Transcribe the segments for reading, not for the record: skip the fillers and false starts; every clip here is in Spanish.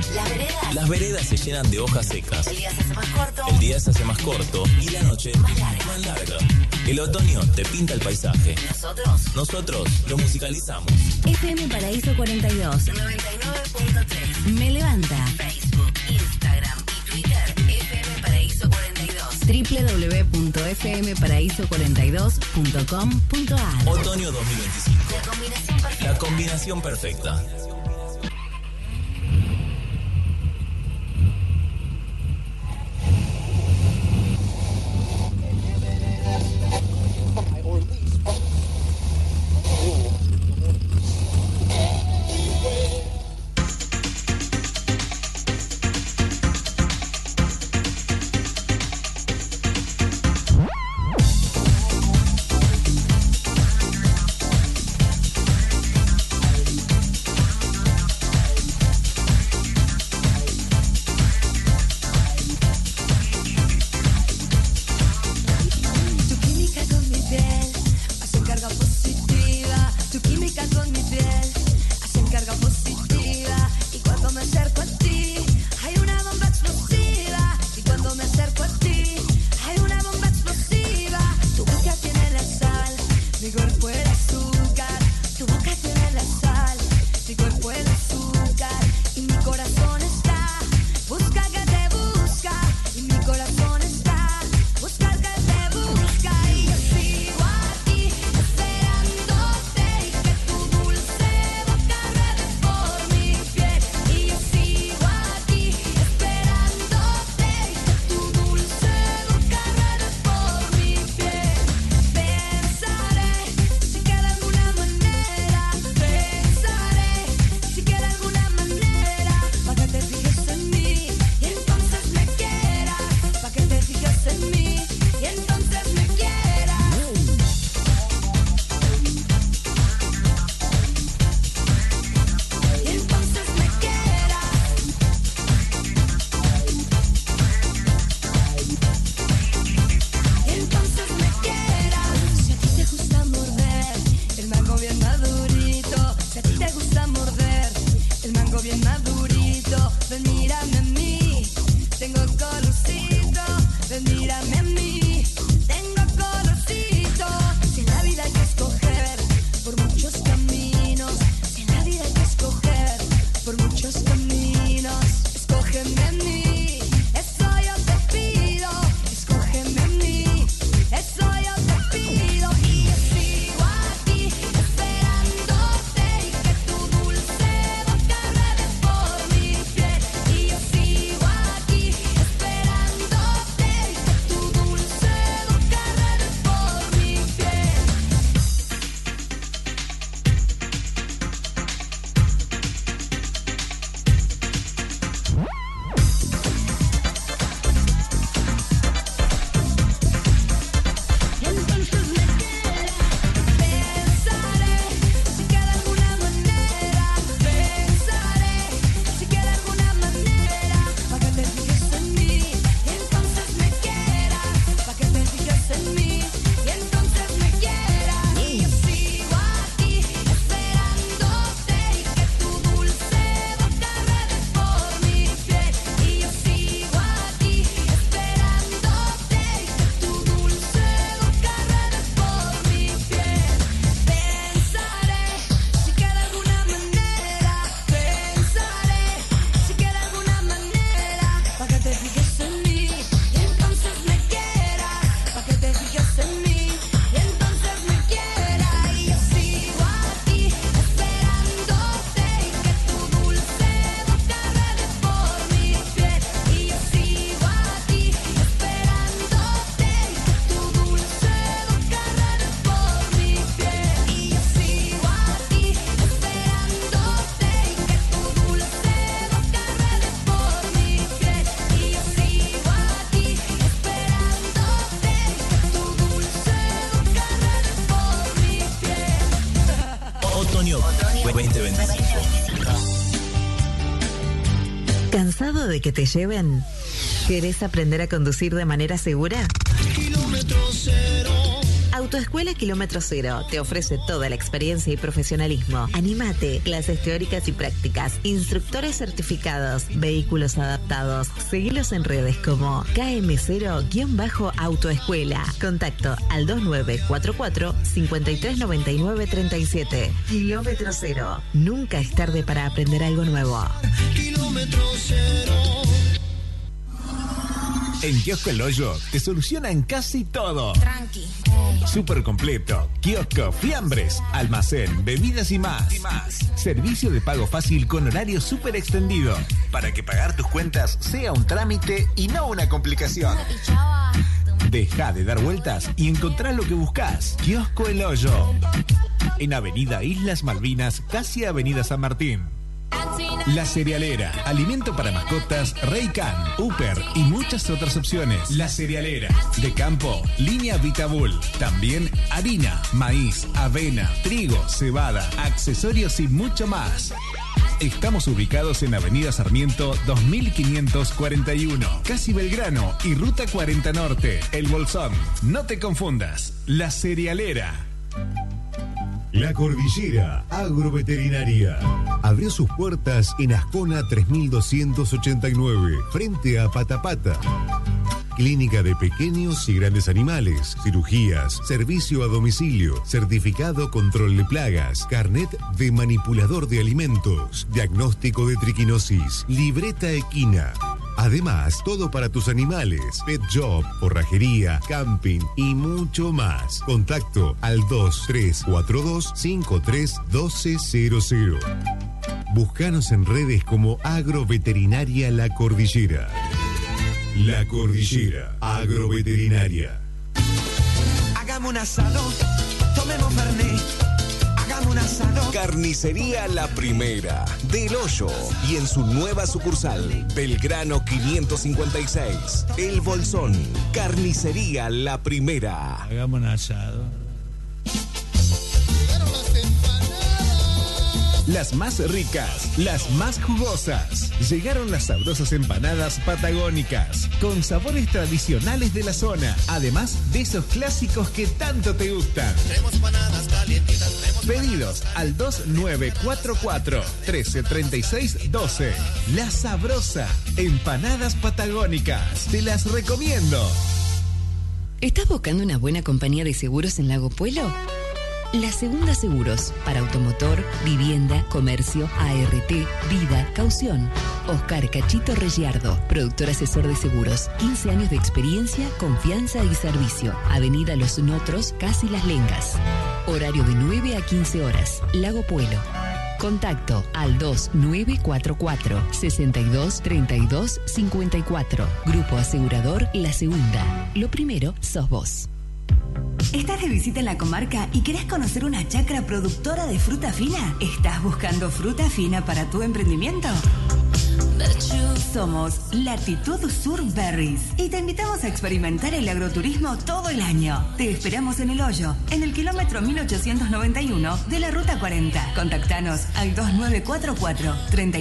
Las veredas se llenan de hojas secas. El día se hace más corto. El día se hace más corto y la noche más larga. El otoño te pinta el paisaje. Nosotros lo musicalizamos. FM Paraíso 42. 99.3. Me levanta. Facebook, Instagram y Twitter. FM Paraíso 42. www.fmparaíso42.com.ar. Otoño 2025. La combinación perfecta. Otoño 2025. ¿Cansado de que te lleven? ¿Querés aprender a conducir de manera segura? Kilómetro cero, Autoescuela Kilómetro Cero te ofrece toda la experiencia y profesionalismo. Anímate, clases teóricas y prácticas, instructores certificados, vehículos adaptados. Seguilos en redes como KM0-Autoescuela. Contacto al 2944 539937. Kilómetro Cero. Nunca es tarde para aprender algo nuevo. Kilómetro Cero. En Kiosco El Hoyo te solucionan casi todo. Tranqui. Súper completo, kiosco, fiambres, almacén, bebidas y más. Servicio de pago fácil con horario súper extendido. Para que pagar tus cuentas sea un trámite y no una complicación. Deja de dar vueltas y encontrá lo que buscas. Kiosco El Hoyo. En Avenida Islas Malvinas, casi Avenida San Martín. La Cerealera, alimento para mascotas, Reycan, Upper y muchas otras opciones. La Cerealera, de campo, línea Vitabul. También harina, maíz, avena, trigo, cebada, accesorios y mucho más. Estamos ubicados en Avenida Sarmiento 2541, casi Belgrano y Ruta 40 Norte, El Bolsón. No te confundas, La Cerealera. La Cordillera Agroveterinaria abrió sus puertas en Ascona 3289, frente a Patapata. Clínica de pequeños y grandes animales, cirugías, servicio a domicilio, certificado control de plagas, carnet de manipulador de alimentos, diagnóstico de triquinosis, libreta equina. Además, todo para tus animales, pet shop, forrajería, camping y mucho más. Contacto al 2342-531200. Búscanos en redes como Agroveterinaria La Cordillera. La Cordillera Agroveterinaria. Hagamos un asado, tomemos fernet. Hagamos un asado. Carnicería La Primera, del Hoyo, y en su nueva sucursal, Belgrano 556, El Bolsón. Carnicería La Primera. Hagamos un asado. Las más ricas, las más jugosas. Llegaron las sabrosas empanadas patagónicas, con sabores tradicionales de la zona, además de esos clásicos que tanto te gustan. Tenemos empanadas calientitas. Pedidos al 2944 133612. La sabrosa, empanadas patagónicas. Te las recomiendo. ¿Estás buscando una buena compañía de seguros en Lago Puelo? La Segunda Seguros, para automotor, vivienda, comercio, ART, vida, caución. Oscar Cachito Regiardo, productor asesor de seguros. 15 años de experiencia, confianza y servicio. Avenida Los Notros, casi Las Lengas. Horario de 9 a 15 horas. Lago Puelo. Contacto al 2944 623254. Grupo asegurador La Segunda. Lo primero sos vos. ¿Estás de visita en la comarca y querés conocer una chacra productora de fruta fina? ¿Estás buscando fruta fina para tu emprendimiento? Somos Latitud Sur Berries y te invitamos a experimentar el agroturismo todo el año. Te esperamos en El Hoyo, en el kilómetro 1891 de la Ruta 40. Contactanos al 2944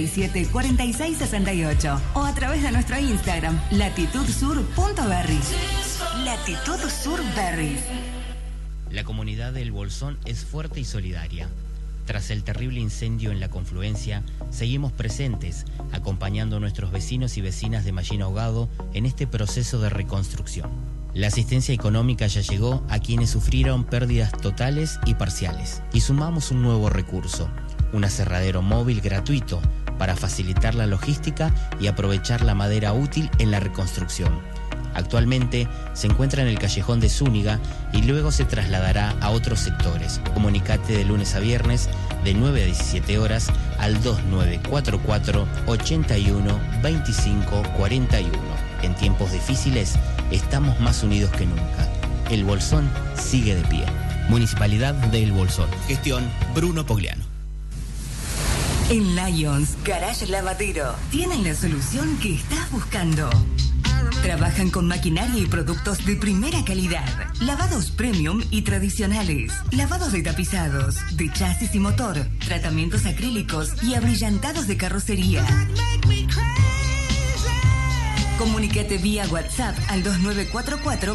374668 o a través de nuestro Instagram latitudsur.berries. Latitud Sur Berries. La comunidad de El Bolsón es fuerte y solidaria. Tras el terrible incendio en la confluencia, seguimos presentes, acompañando a nuestros vecinos y vecinas de Mallín Ahogado en este proceso de reconstrucción. La asistencia económica ya llegó a quienes sufrieron pérdidas totales y parciales. Y sumamos un nuevo recurso, un aserradero móvil gratuito para facilitar la logística y aprovechar la madera útil en la reconstrucción. Actualmente se encuentra en el callejón de Zúñiga y luego se trasladará a otros sectores. Comunicate de lunes a viernes de 9 a 17 horas al 2944 81 25 41. En tiempos difíciles estamos más unidos que nunca. El Bolsón sigue de pie. Municipalidad de El Bolsón. Gestión Bruno Pogliano. En Lions Garage Lavadero tienen la solución que estás buscando. Trabajan con maquinaria y productos de primera calidad. Lavados premium y tradicionales. Lavados de tapizados, de chasis y motor. Tratamientos acrílicos y abrillantados de carrocería. Comunícate vía WhatsApp al 2944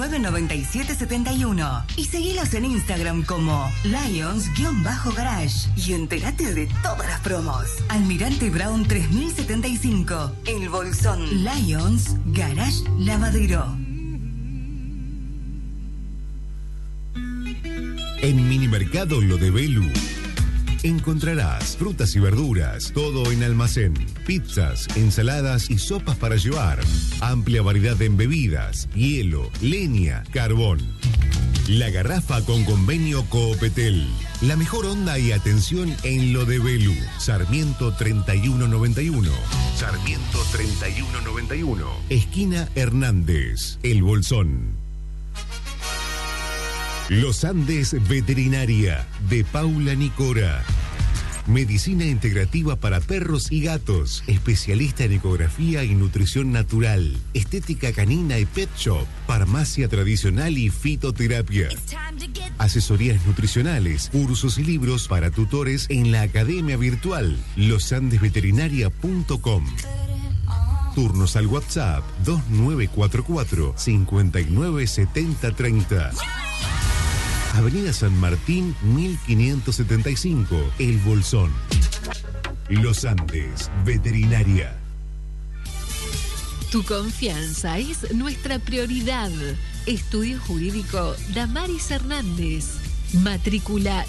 299771 y seguilos en Instagram como Lions-Garage y entérate de todas las promos. Almirante Brown 3075, El Bolsón, Lions Garage Lavadero. En Minimercado Lo de Belu encontrarás frutas y verduras, todo en almacén, pizzas, ensaladas y sopas para llevar, amplia variedad en bebidas, hielo, leña, carbón. La Garrafa con convenio Coopetel. La mejor onda y atención en Lo de Belu. Sarmiento 3191. Sarmiento 3191. Esquina Hernández. El Bolsón. Los Andes Veterinaria, de Paula Nicora. Medicina integrativa para perros y gatos. Especialista en ecografía y nutrición natural. Estética canina y pet shop. Farmacia tradicional y fitoterapia. Asesorías nutricionales, cursos y libros para tutores en la academia virtual losandesveterinaria.com. Turnos al WhatsApp 2944 597030. Avenida San Martín, 1575, El Bolsón. Los Andes Veterinaria. Tu confianza es nuestra prioridad. Estudio Jurídico Damaris Hernández. Matrícula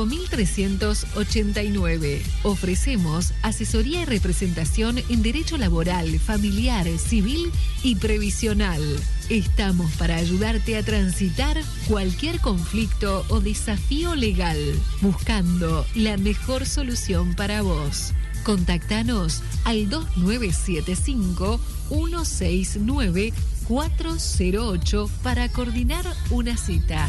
5389. Ofrecemos asesoría y representación en derecho laboral, familiar, civil y previsional. Estamos para ayudarte a transitar cualquier conflicto o desafío legal, buscando la mejor solución para vos. Contactanos al 2975-169-408 para coordinar una cita.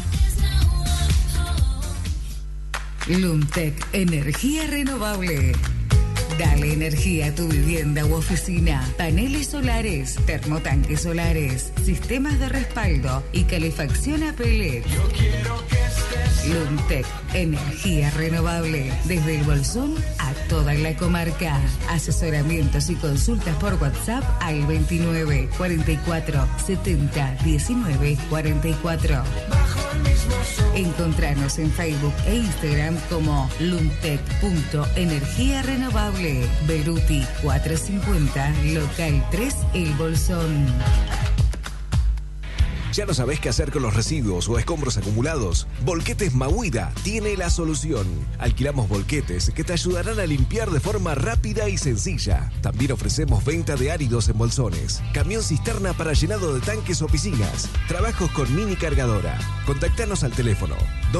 Lumtec Energía Renovable. Dale energía a tu vivienda u oficina. Paneles solares, termotanques solares, sistemas de respaldo y calefacción a pellet. Lumtec Energía Renovable. Desde El Bolsón a toda la comarca. Asesoramientos y consultas por WhatsApp al 29 44 70 19 44. Encontranos en Facebook e Instagram como lumtec.energía renovable. Beruti 450, local 3, El Bolsón. ¿Ya no sabés qué hacer con los residuos o escombros acumulados? Volquetes Mahuida tiene la solución. Alquilamos volquetes que te ayudarán a limpiar de forma rápida y sencilla. También ofrecemos venta de áridos en bolsones, camión cisterna para llenado de tanques o piscinas, trabajos con mini cargadora. Contactanos al teléfono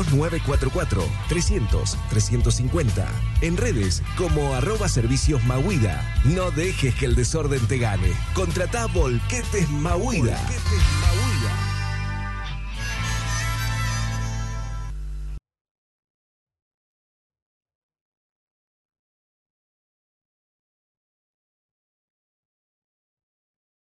2944-300-350. En redes como @servicios Mahuida. No dejes que el desorden te gane. Contratá Volquetes Mahuida. Volquetes Mahuida.